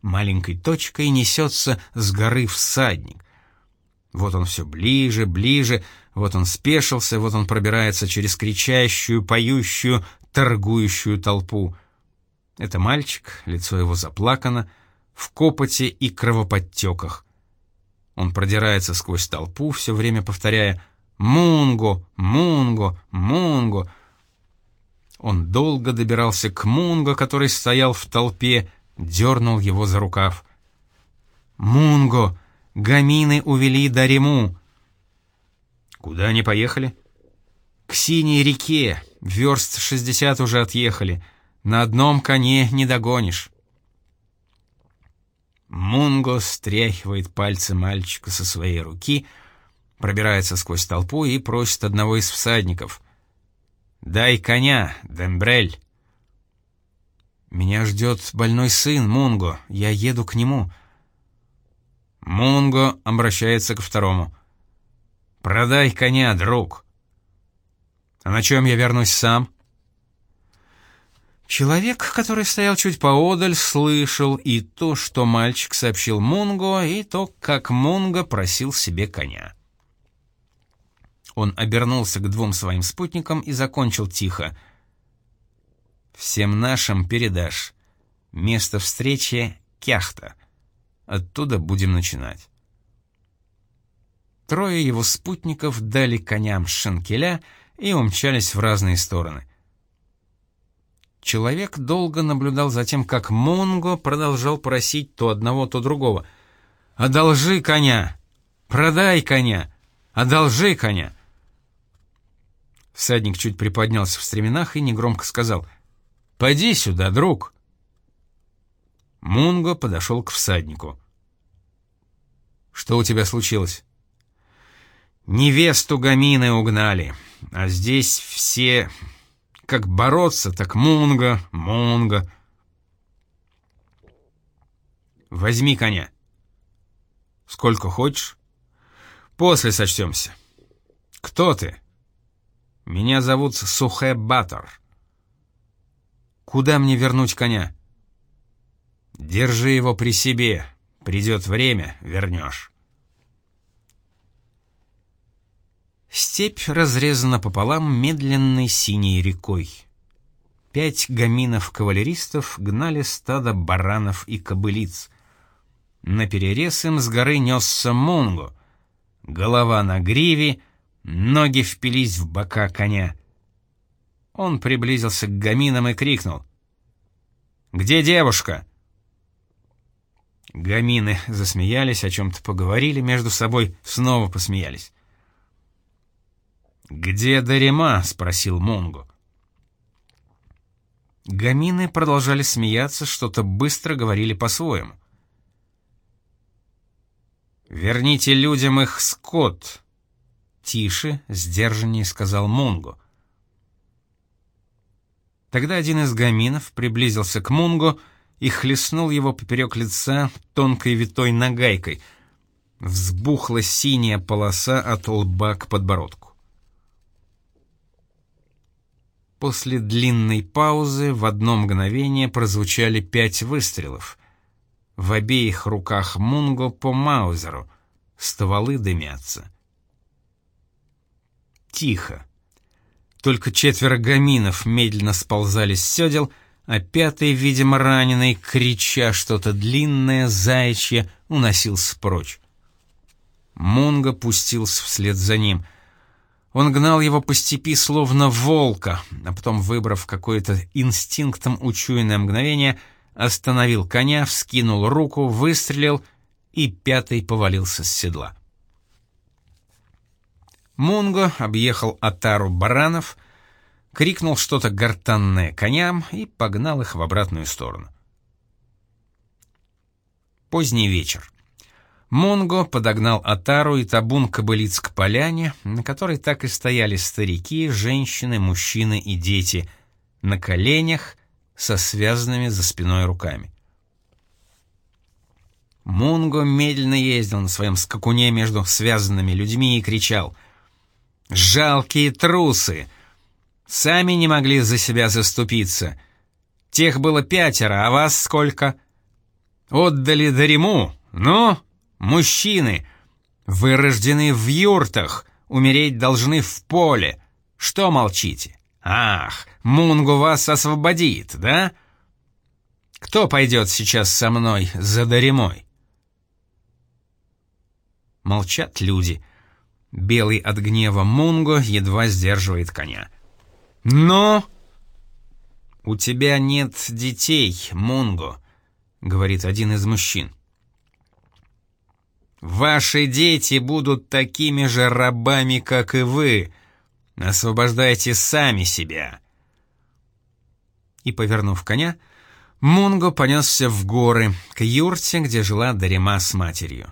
маленькой точкой несется с горы всадник. Вот он все ближе, ближе, вот он спешился, вот он пробирается через кричащую, поющую, торгующую толпу. Это мальчик, лицо его заплакано, в копоти и кровоподтеках. Он продирается сквозь толпу, все время повторяя «Мунго! Мунго! Мунго!». Он долго добирался к Мунго, который стоял в толпе, дернул его за рукав. «Мунго! Гамины увели Дариму!» «Куда они поехали?» «К Синей реке. Верст 60 уже отъехали. На одном коне не догонишь». Мунго стряхивает пальцы мальчика со своей руки, пробирается сквозь толпу и просит одного из всадников: «Дай коня, Дембрель!» «Меня ждет больной сын, Мунго, я еду к нему». Мунго обращается ко второму: «Продай коня, друг». «А на чем я вернусь сам?» Человек, который стоял чуть поодаль, слышал и то, что мальчик сообщил Мунго, и то, как Мунго просил себе коня. Он обернулся к двум своим спутникам и закончил тихо: «Всем нашим передашь. Место встречи — Кяхта. Оттуда будем начинать». Трое его спутников дали коням шенкеля и умчались в разные стороны. Человек долго наблюдал за тем, как Мунго продолжал просить то одного, то другого: «Одолжи коня! Продай коня! Одолжи коня!» Всадник чуть приподнялся в стременах и негромко сказал: «Поди сюда, друг!» Мунго подошел к всаднику. «Что у тебя случилось?» «Невесту Гамины угнали, а здесь все... Как бороться, так Мунго, Мунго». «Возьми коня». «Сколько хочешь?» «После сочтемся». «Кто ты?» «Меня зовут Сухэ Батор». «Куда мне вернуть коня?» «Держи его при себе. Придет время — вернешь». Степь разрезана пополам медленной синей рекой. 5 гаминов-кавалеристов гнали стадо баранов и кобылиц. Наперерез им с горы несся Мунго. Голова на гриве, ноги впились в бока коня. Он приблизился к гаминам и крикнул: «Где девушка?» Гамины засмеялись, о чем-то поговорили между собой, снова посмеялись. «Где Дарима?» — спросил Мунго. Гамины продолжали смеяться, что-то быстро говорили по-своему. «Верните людям их скот!» — тише, сдержаннее сказал Мунго. Тогда один из гаминов приблизился к Мунго и хлестнул его поперек лица тонкой витой нагайкой. Взбухла синяя полоса от лба к подбородку. После длинной паузы в одно мгновение прозвучали 5 выстрелов. В обеих руках Мунго по маузеру, стволы дымятся. Тихо. Только 4 гаминов медленно сползали с седел, а 5-й, видимо раненый, крича что-то длинное, заячье, уносился прочь. Мунго пустился вслед за ним. Он гнал его по степи словно волка, а потом, выбрав какое-то инстинктом учуянное мгновение, остановил коня, вскинул руку, выстрелил, и 5-й повалился с седла. Мунго объехал отару баранов, крикнул что-то гортанное коням и погнал их в обратную сторону. Поздний вечер. Мунго подогнал отару и табун кобылиц к поляне, на которой так и стояли старики, женщины, мужчины и дети, на коленях, со связанными за спиной руками. Мунго медленно ездил на своем скакуне между связанными людьми и кричал: «Жалкие трусы! Сами не могли за себя заступиться! Тех было 5, а вас сколько?» Отдали Дарему? Ну, мужчины, вы рождены в юртах, умереть должны в поле. Что молчите? Ах, Мунгу вас освободит, да? Кто пойдет сейчас со мной за Даремой?» Молчат люди. Белый от гнева Мунго едва сдерживает коня. «Но...» «У тебя нет детей, Мунго», — говорит один из мужчин. «Ваши дети будут такими же рабами, как и вы. Освобождайте сами себя». И, повернув коня, Мунго понесся в горы, к юрте, где жила Дарема с матерью.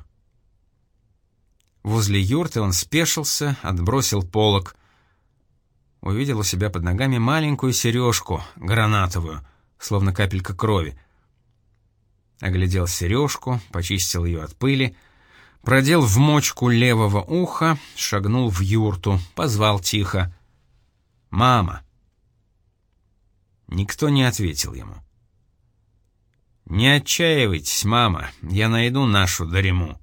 Возле юрты он спешился, отбросил полог. Увидел у себя под ногами маленькую сережку, гранатовую, словно капелька крови. Оглядел сережку, почистил ее от пыли, продел в мочку левого уха, шагнул в юрту, позвал тихо: «Мама!» Никто не ответил ему. «Не отчаивайтесь, мама, я найду нашу Дарему».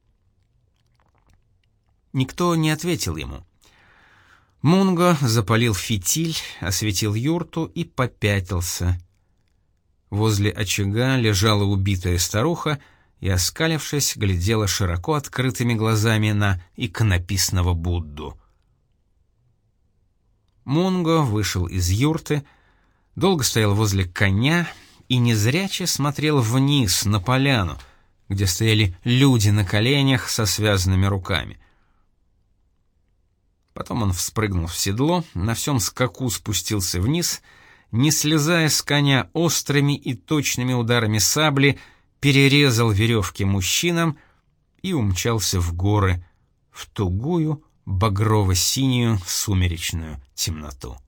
Никто не ответил ему. Мунго запалил фитиль, осветил юрту и попятился. Возле очага лежала убитая старуха и, оскалившись, глядела широко открытыми глазами на иконописного Будду. Мунго вышел из юрты, долго стоял возле коня и незряче смотрел вниз на поляну, где стояли люди на коленях со связанными руками. Потом он вспрыгнул в седло, на всем скаку спустился вниз, не слезая с коня, острыми и точными ударами сабли перерезал веревки мужчинам и умчался в горы, в тугую багрово-синюю сумеречную темноту.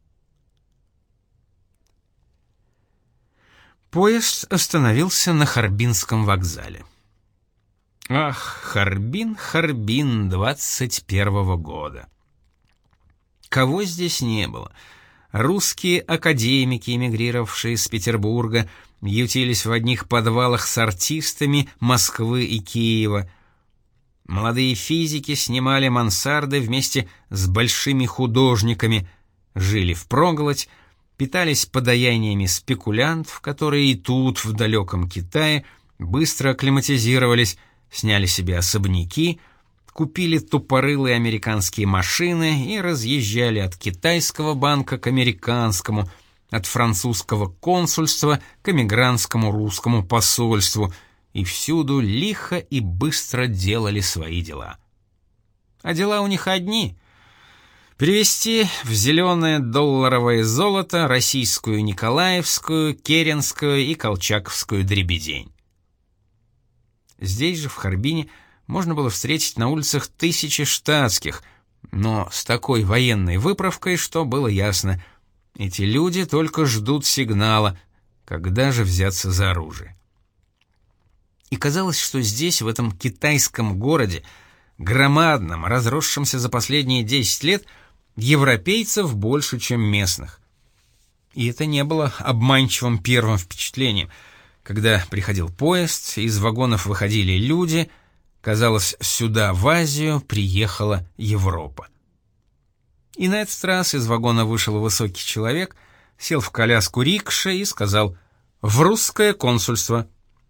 Поезд остановился на Харбинском вокзале. Ах, Харбин, Харбин 21-го года! Кого здесь не было? Русские академики, эмигрировавшие из Петербурга, ютились в одних подвалах с артистами Москвы и Киева. Молодые физики снимали мансарды вместе с большими художниками, жили впроголодь, питались подаяниями спекулянтов, которые и тут, в далеком Китае, быстро акклиматизировались, сняли себе особняки, купили тупорылые американские машины и разъезжали от китайского банка к американскому, от французского консульства к эмигрантскому русскому посольству, и всюду лихо и быстро делали свои дела. А дела у них одни — перевести в зеленое долларовое золото российскую Николаевскую, Керенскую и Колчаковскую дребедень. Здесь же, в Харбине, можно было встретить на улицах тысячи штатских, но с такой военной выправкой, что было ясно — эти люди только ждут сигнала, когда же взяться за оружие. И казалось, что здесь, в этом китайском городе, громадном, разросшемся за последние 10 лет, европейцев больше, чем местных. И это не было обманчивым первым впечатлением. Когда приходил поезд, из вагонов выходили люди, казалось, сюда, в Азию, приехала Европа. И на этот раз из вагона вышел высокий человек, сел в коляску рикши и сказал: «В русское консульство».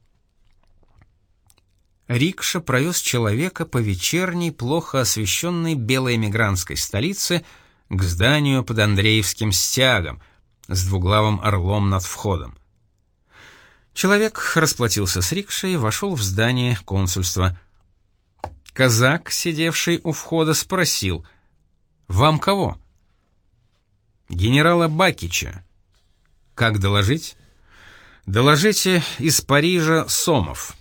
Рикша провез человека по вечерней, плохо освещенной белой эмигрантской столице к зданию под Андреевским стягом с двуглавым орлом над входом. Человек расплатился с рикшей и вошел в здание консульства. Казак, сидевший у входа, спросил: «Вам кого?» «Генерала Бакича». «Как доложить?» «Доложите из Парижа Сомов».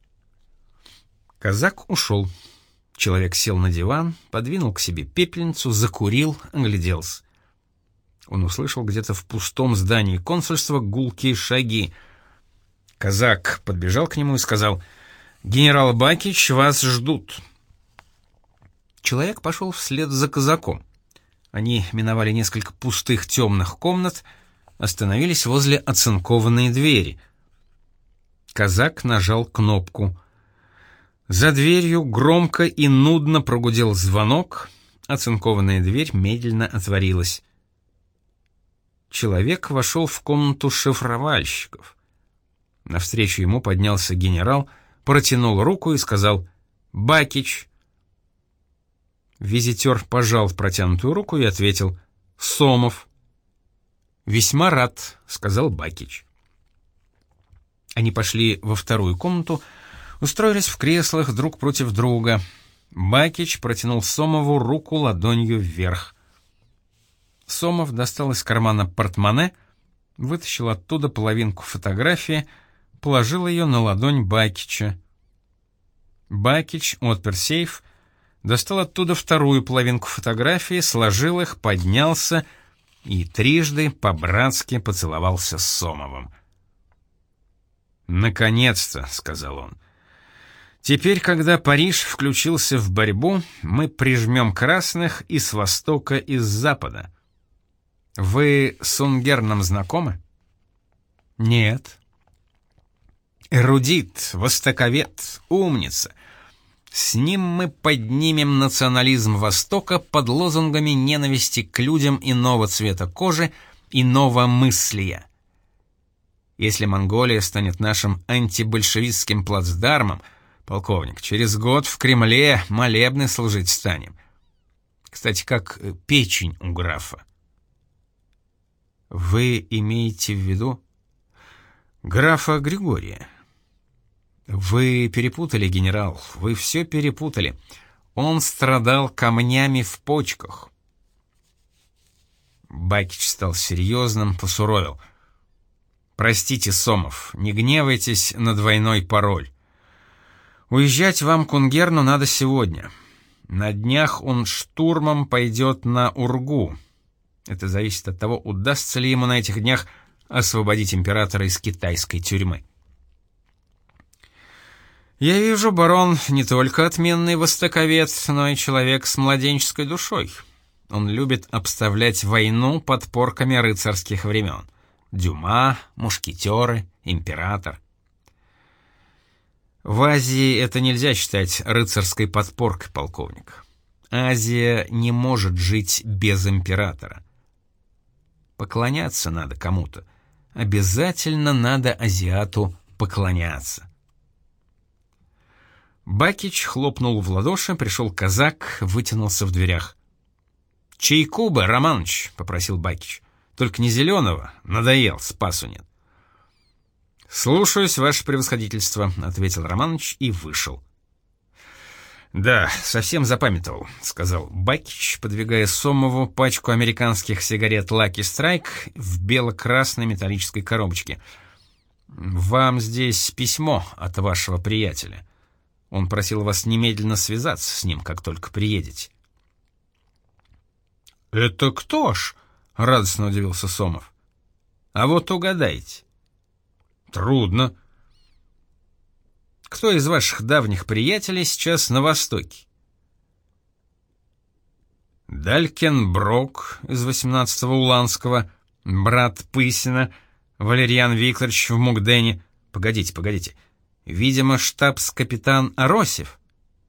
Казак ушел. Человек сел на диван, подвинул к себе пепельницу, закурил, огляделся. Он услышал где-то в пустом здании консульства гулкие шаги. Казак подбежал к нему и сказал: «Генерал Бакич, вас ждут». Человек пошел вслед за казаком. Они миновали несколько пустых темных комнат, остановились возле оцинкованной двери. Казак нажал кнопку. За дверью громко и нудно прогудел звонок, оцинкованная дверь медленно отворилась. Человек вошел в комнату шифровальщиков. Навстречу ему поднялся генерал, протянул руку и сказал: «Бакич». Визитер пожал протянутую руку и ответил: «Сомов». «Весьма рад», — сказал Бакич. Они пошли во вторую комнату, устроились в креслах друг против друга. Бакич протянул Сомову руку ладонью вверх. Сомов достал из кармана портмоне, вытащил оттуда половинку фотографии, положил ее на ладонь Бакича. Бакич отпер сейф, достал оттуда вторую половинку фотографии, сложил их, поднялся и трижды по-братски поцеловался с Сомовым. «Наконец-то», — сказал он. «Теперь, когда Париж включился в борьбу, мы прижмем красных и с востока, и с запада. Вы с Унгерном знакомы?» «Нет». «Эрудит, востоковед, умница. С ним мы поднимем национализм Востока под лозунгами ненависти к людям иного цвета кожи, иного мыслия. Если Монголия станет нашим антибольшевистским плацдармом, полковник, через год в Кремле молебны служить станем. Кстати, как печень у графа». «Вы имеете в виду графа Григория?» «Вы перепутали, генерал, вы все перепутали. Он страдал камнями в почках». Бакич стал серьезным, посуровил. «Простите, Сомов, не гневайтесь на двойной пароль. Уезжать вам к Унгерну надо сегодня. На днях он штурмом пойдет на Ургу. Это зависит от того, удастся ли ему на этих днях освободить императора из китайской тюрьмы». «Я вижу, барон не только отменный востоковед, но и человек с младенческой душой. Он любит обставлять войну подпорками рыцарских времен. Дюма, мушкетеры, император». «В Азии это нельзя считать рыцарской подпоркой, полковник. Азия не может жить без императора. Поклоняться надо кому-то. Обязательно надо азиату поклоняться». Бакич хлопнул в ладоши, пришел казак, вытянулся в дверях. «Чайку бы, Романыч», — попросил Бакич. «Только не зеленого, надоел, спасу нет». «Слушаюсь, ваше превосходительство», — ответил Романыч и вышел. «Да, совсем запамятовал», — сказал Бакич, подвигая Сомову пачку американских сигарет Lucky Strike в бело-красной металлической коробочке. «Вам здесь письмо от вашего приятеля. Он просил вас немедленно связаться с ним, как только приедете». «Это кто ж?» — радостно удивился Сомов. «А вот угадайте». «Трудно». «Кто из ваших давних приятелей сейчас на Востоке?» «Далькенброк из 18-го Уланского, брат Пысина, Валерьян Викторович в Мугдене. Погодите. Видимо, штабс-капитан Аросев».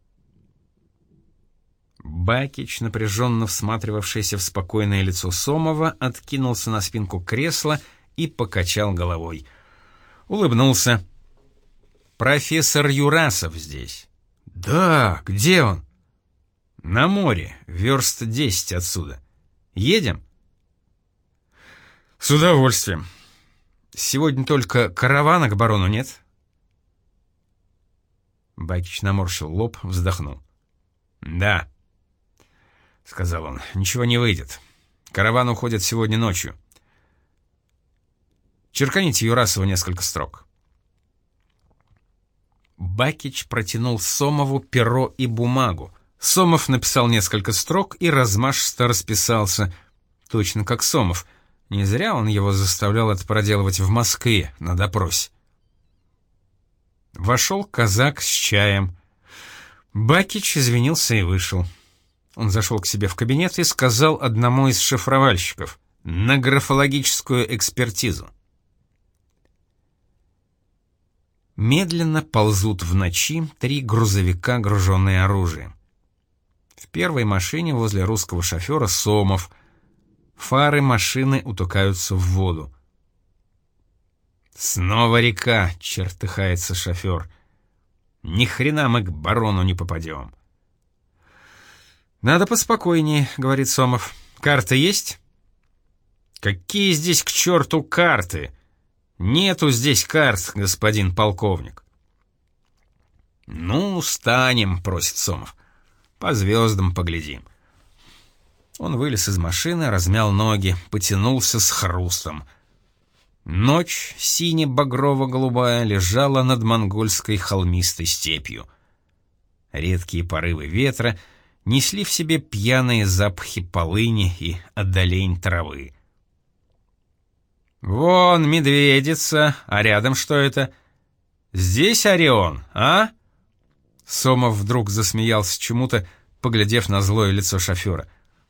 Бакич, напряженно всматривавшийся в спокойное лицо Сомова, откинулся на спинку кресла и покачал головой. Улыбнулся. «Профессор Юрасов здесь». «Да, где он?» «На море, верст 10 отсюда. Едем?» «С удовольствием. Сегодня только каравана к барону нет?» Бакич наморщил лоб, вздохнул. «Да», — сказал он, — «ничего не выйдет. Караван уходит сегодня ночью. Черканите Юрасову несколько строк». Бакич протянул Сомову перо и бумагу. Сомов написал несколько строк и размашисто расписался, точно как Сомов. Не зря он его заставлял это проделывать в Москве на допросе. Вошел казак с чаем. Бакич извинился и вышел. Он зашел к себе в кабинет и сказал одному из шифровальщиков: «На графологическую экспертизу». Медленно ползут в ночи 3 грузовика, груженные оружием. В первой машине возле русского шофера Сомов. Фары машины утыкаются в воду. «Снова река!» — чертыхается шофер. «Ни хрена мы к барону не попадем!» «Надо поспокойнее», — говорит Сомов. «Карта есть?» «Какие здесь к черту карты? Нету здесь карт, господин полковник». «Ну, станем», — просит Сомов. «По звездам поглядим». Он вылез из машины, размял ноги, потянулся с хрустом. Ночь, сине-багрово-голубая, лежала над монгольской холмистой степью. Редкие порывы ветра несли в себе пьяные запахи полыни и одолень травы. «Вон медведица, а рядом что это? Здесь Орион, а?» Сомов вдруг засмеялся чему-то, поглядев на злое лицо шофера.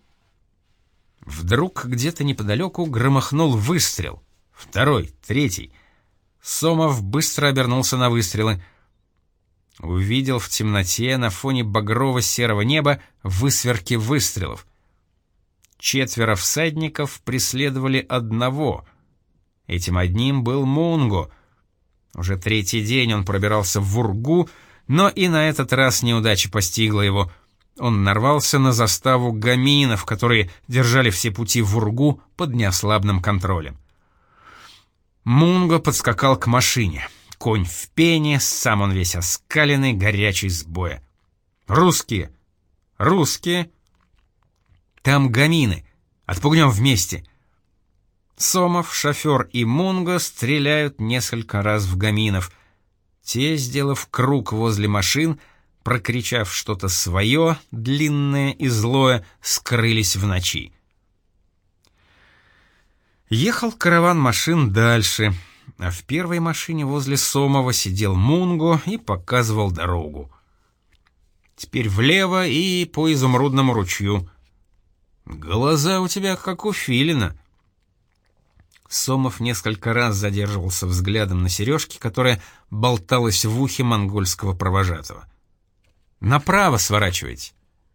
Вдруг где-то неподалеку громыхнул выстрел. Второй, третий. Сомов быстро обернулся на выстрелы. Увидел в темноте на фоне багрово-серого неба высверки выстрелов. 4 всадников преследовали одного. Этим одним был Мунго. Уже 3-й день он пробирался в Вургу, но и на этот раз неудача постигла его. Он нарвался на заставу гаминов, которые держали все пути в Вургу под неослабным контролем. Мунго подскакал к машине. Конь в пене, сам он весь оскаленный, горячий с боя. «Русские! Русские!» «Там гамины! Отпугнем вместе!» Сомов, шофер и Мунго стреляют несколько раз в гаминов. Те, сделав круг возле машин, прокричав что-то свое, длинное и злое, скрылись в ночи. Ехал караван машин дальше, а в первой машине возле Сомова сидел Мунго и показывал дорогу. Теперь влево и по изумрудному ручью. Глаза у тебя как у филина. Сомов несколько раз задерживался взглядом на сережке, которая болталась в ухе монгольского провожатого. «Направо сворачивайте».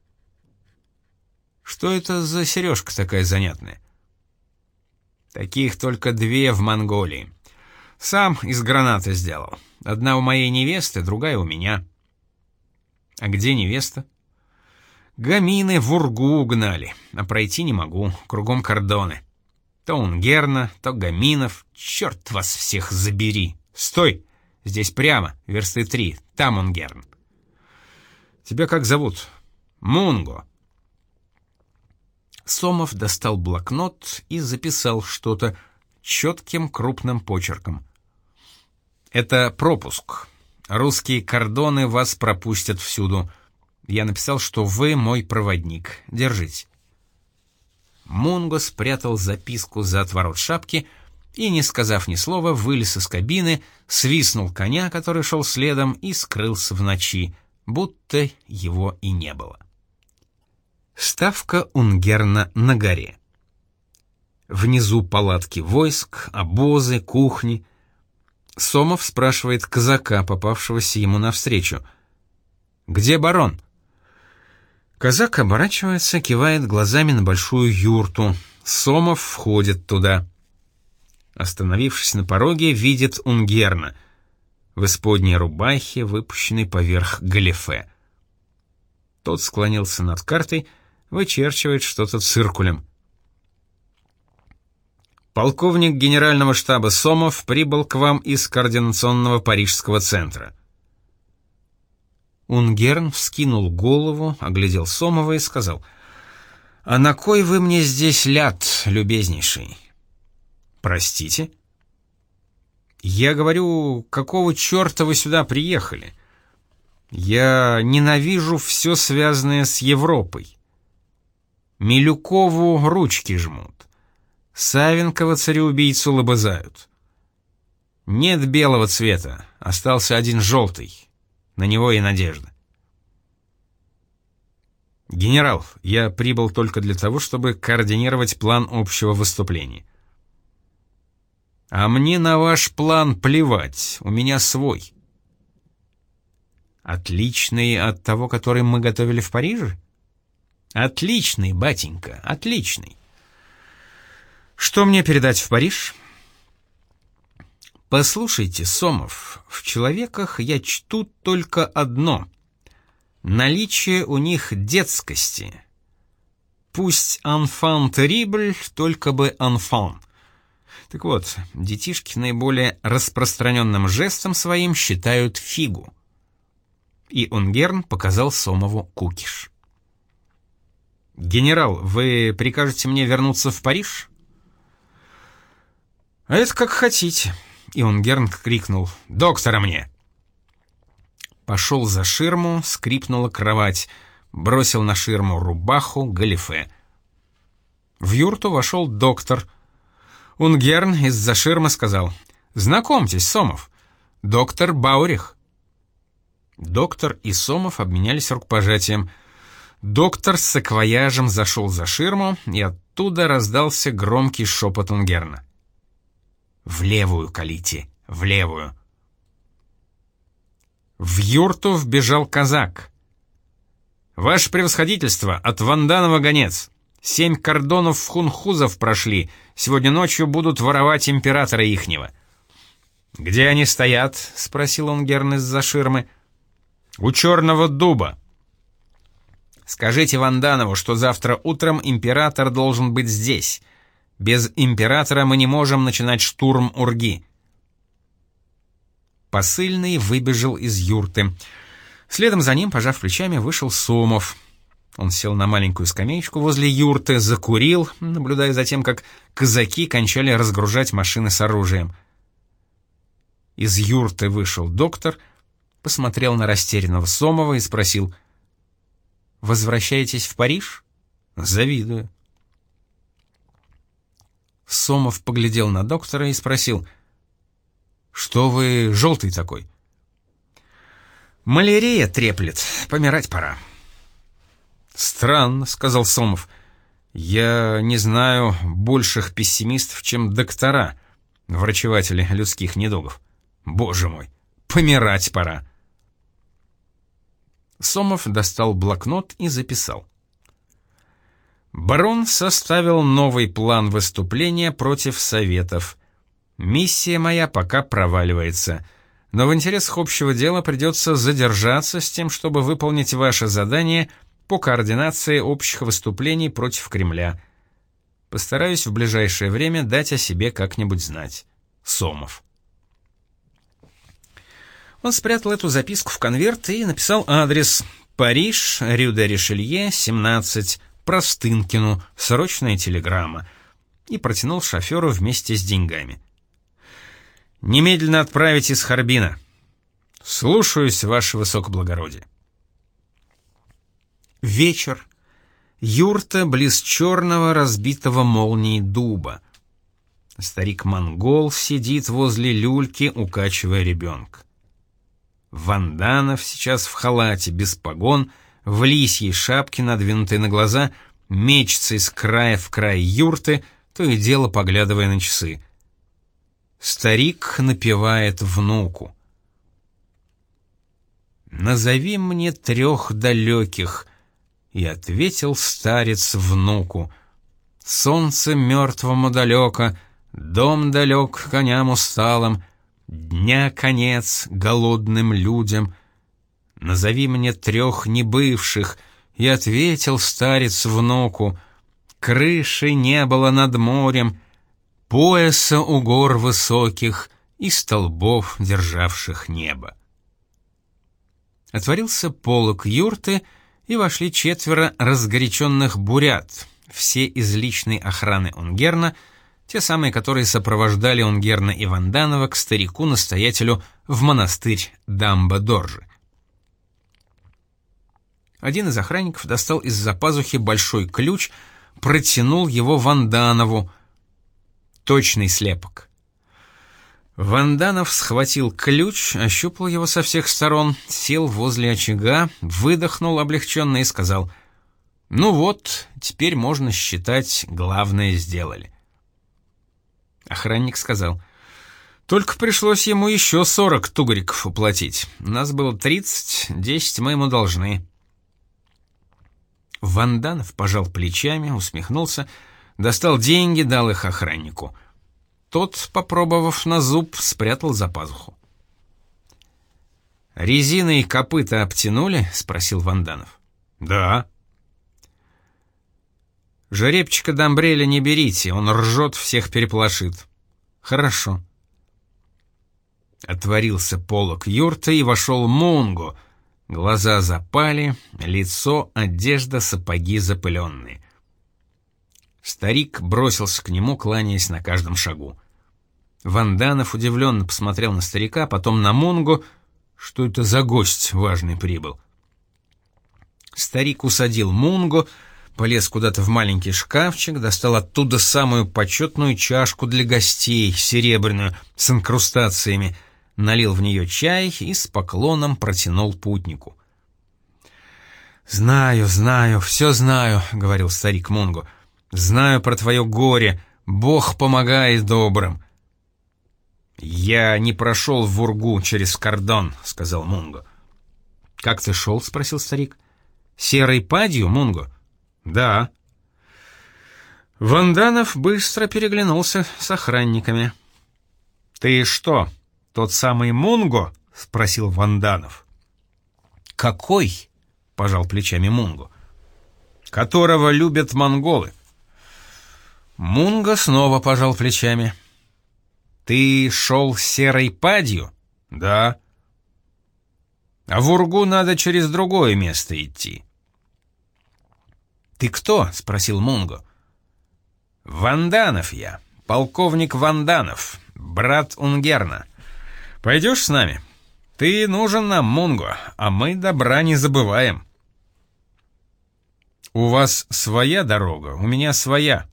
«Что это за сережка такая занятная?» «Таких только 2 в Монголии. Сам из гранаты сделал. Одна у моей невесты, другая у меня». «А где невеста?» «Гамины в Ургу угнали, а пройти не могу, кругом кордоны. То Унгерна, то Гаминов. Черт вас всех забери! Стой! Здесь прямо, версты 3, там Унгерн». «Тебя как зовут?» «Мунго». Сомов достал блокнот и записал что-то четким крупным почерком. «Это пропуск. Русские кордоны вас пропустят всюду. Я написал, что вы мой проводник. Держите». Мунго спрятал записку за отворот шапки и, не сказав ни слова, вылез из кабины, свистнул коня, который шел следом, и скрылся в ночи, будто его и не было. Ставка Унгерна на горе. Внизу палатки войск, обозы, кухни. Сомов спрашивает казака, попавшегося ему навстречу: «Где барон?» Казак оборачивается, кивает глазами на большую юрту. Сомов входит туда. Остановившись на пороге, видит Унгерна в исподней рубахе, выпущенной поверх галифе. Тот склонился над картой, вычерчивает что-то циркулем. «Полковник генерального штаба Сомов прибыл к вам из координационного парижского центра». Унгерн вскинул голову, оглядел Сомова и сказал: «А на кой вы мне здесь ляд, любезнейший?» «Простите?» «Я говорю, какого черта вы сюда приехали? Я ненавижу все связанное с Европой. Милюкову ручки жмут, Савенкова цареубийцу лобызают. Нет белого цвета, остался один желтый. На него и надежда». «Генерал, я прибыл только для того, чтобы координировать план общего выступления». «А мне на ваш план плевать, у меня свой. Отличный от того, который мы готовили в Париже? Отличный, батенька, отличный. Что мне передать в Париж? Послушайте, Сомов, в человеках я чту только одно — наличие у них детскости. Пусть enfant terrible, только бы enfant. Так вот, детишки наиболее распространенным жестом своим считают фигу. И Унгерн показал Сомову кукиш. «Генерал, вы прикажете мне вернуться в Париж?» «А это как хотите». И Унгерн крикнул: «Доктора мне!» Пошел за ширму, скрипнула кровать, бросил на ширму рубаху, галифе. В юрту вошел доктор. Унгерн из-за ширмы сказал: «Знакомьтесь, Сомов, доктор Баурих». Доктор и Сомов обменялись рукопожатием. Доктор с саквояжем зашел за ширму, и оттуда раздался громкий шепот Унгерна: «В левую калите, в левую». В юрту вбежал казак. «Ваше превосходительство, от Ванданова гонец. 7 кордонов хунхузов прошли, сегодня ночью будут воровать императора ихнего». «Где они стоят?» — спросил Унгерн из-за ширмы. «У Черного дуба». «Скажите Ванданову, что завтра утром император должен быть здесь. Без императора мы не можем начинать штурм Урги». Посыльный выбежал из юрты. Следом за ним, пожав плечами, вышел Сомов. Он сел на маленькую скамеечку возле юрты, закурил, наблюдая за тем, как казаки кончали разгружать машины с оружием. Из юрты вышел доктор, посмотрел на растерянного Сомова и спросил: «Возвращаетесь в Париж?» «Завидую». Сомов поглядел на доктора и спросил: «Что вы желтый такой?» «Малярия треплет, помирать пора». «Странно», — сказал Сомов. «Я не знаю больших пессимистов, чем доктора, врачеватели людских недугов. Боже мой, помирать пора». Сомов достал блокнот и записал: «Барон составил новый план выступления против Советов. Миссия моя пока проваливается, но в интересах общего дела придется задержаться с тем, чтобы выполнить ваше задание по координации общих выступлений против Кремля. Постараюсь в ближайшее время дать о себе как-нибудь знать. Сомов». Он спрятал эту записку в конверт и написал адрес: Париж, Рю-де-Ришелье, 17, Простынкину, срочная телеграмма, и протянул шоферу вместе с деньгами. «Немедленно отправить из Харбина. Слушаюсь, ваше высокоблагородие». Вечер. Юрта близ черного, разбитого молнией дуба. Старик-монгол сидит возле люльки, укачивая ребенка. Ванданов сейчас в халате, без погон, в лисьей шапке, надвинутой на глаза, мечется из края в край юрты, то и дело поглядывая на часы. Старик напевает внуку: «Назови мне 3 далеких», и ответил старец внуку: «Солнце мертвому далеко, дом далек коням усталым, дня конец голодным людям. Назови мне 3 небывших», и ответил старец внуку: «Крыши не было над морем, пояса у гор высоких и столбов, державших небо». Отворился полог юрты, и вошли 4 разгоряченных бурят, все из личной охраны Унгерна, те самые, которые сопровождали Унгерна и Ванданова к старику-настоятелю в монастырь Дамба-Доржи. Один из охранников достал из-за пазухи большой ключ, протянул его Ванданову. Точный слепок. Ванданов схватил ключ, ощупал его со всех сторон, сел возле очага, выдохнул облегченно и сказал: «Ну вот, теперь можно считать, главное сделали». Охранник сказал: Только пришлось ему еще 40 тугриков уплатить. Нас было 30, 10 мы ему должны. Ванданов пожал плечами, усмехнулся, достал деньги, дал их охраннику. Тот, попробовав на зуб, спрятал за пазуху. «Резиной копыта обтянули?» — спросил Ванданов. «Да». «Жеребчика Домбреля не берите, он ржет, всех переполошит». «Хорошо». Отворился полог юрты и вошел Мунго. Глаза запали, лицо, одежда, сапоги запыленные. Старик бросился к нему, кланяясь на каждом шагу. Ванданов удивленно посмотрел на старика, потом на Мунго. Что это за гость важный прибыл? Старик усадил Мунго, полез куда-то в маленький шкафчик, достал оттуда самую почетную чашку для гостей, серебряную, с инкрустациями, налил в нее чай и с поклоном протянул путнику. «Знаю, знаю, все знаю», — говорил старик Мунго. «Знаю про твое горе. Бог помогает добрым». «Я не прошел в Ургу через кордон», — сказал Мунго. «Как ты шел?» — спросил старик. «Серой падью, Мунго?» «Да». Ванданов быстро переглянулся с охранниками. «Ты что, тот самый Мунго?» — спросил Ванданов. «Какой?» — пожал плечами Мунго. «Которого любят монголы». Мунго снова пожал плечами. «Ты шел серой падью?» «Да». «А в Ургу надо через другое место идти». «Ты кто?» — спросил Мунго. «Ванданов я, полковник Ванданов, брат Унгерна. Пойдешь с нами? Ты нужен нам, Мунго, а мы добра не забываем». «У вас своя дорога, у меня своя».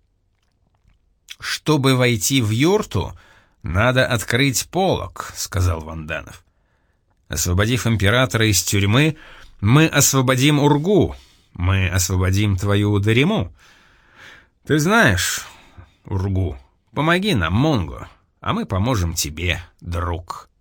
«Чтобы войти в юрту, надо открыть полог», — сказал Ванданов. «Освободив императора из тюрьмы, мы освободим Ургу, мы освободим твою Дариму. Ты знаешь, Ургу, помоги нам, Мунго, а мы поможем тебе, друг».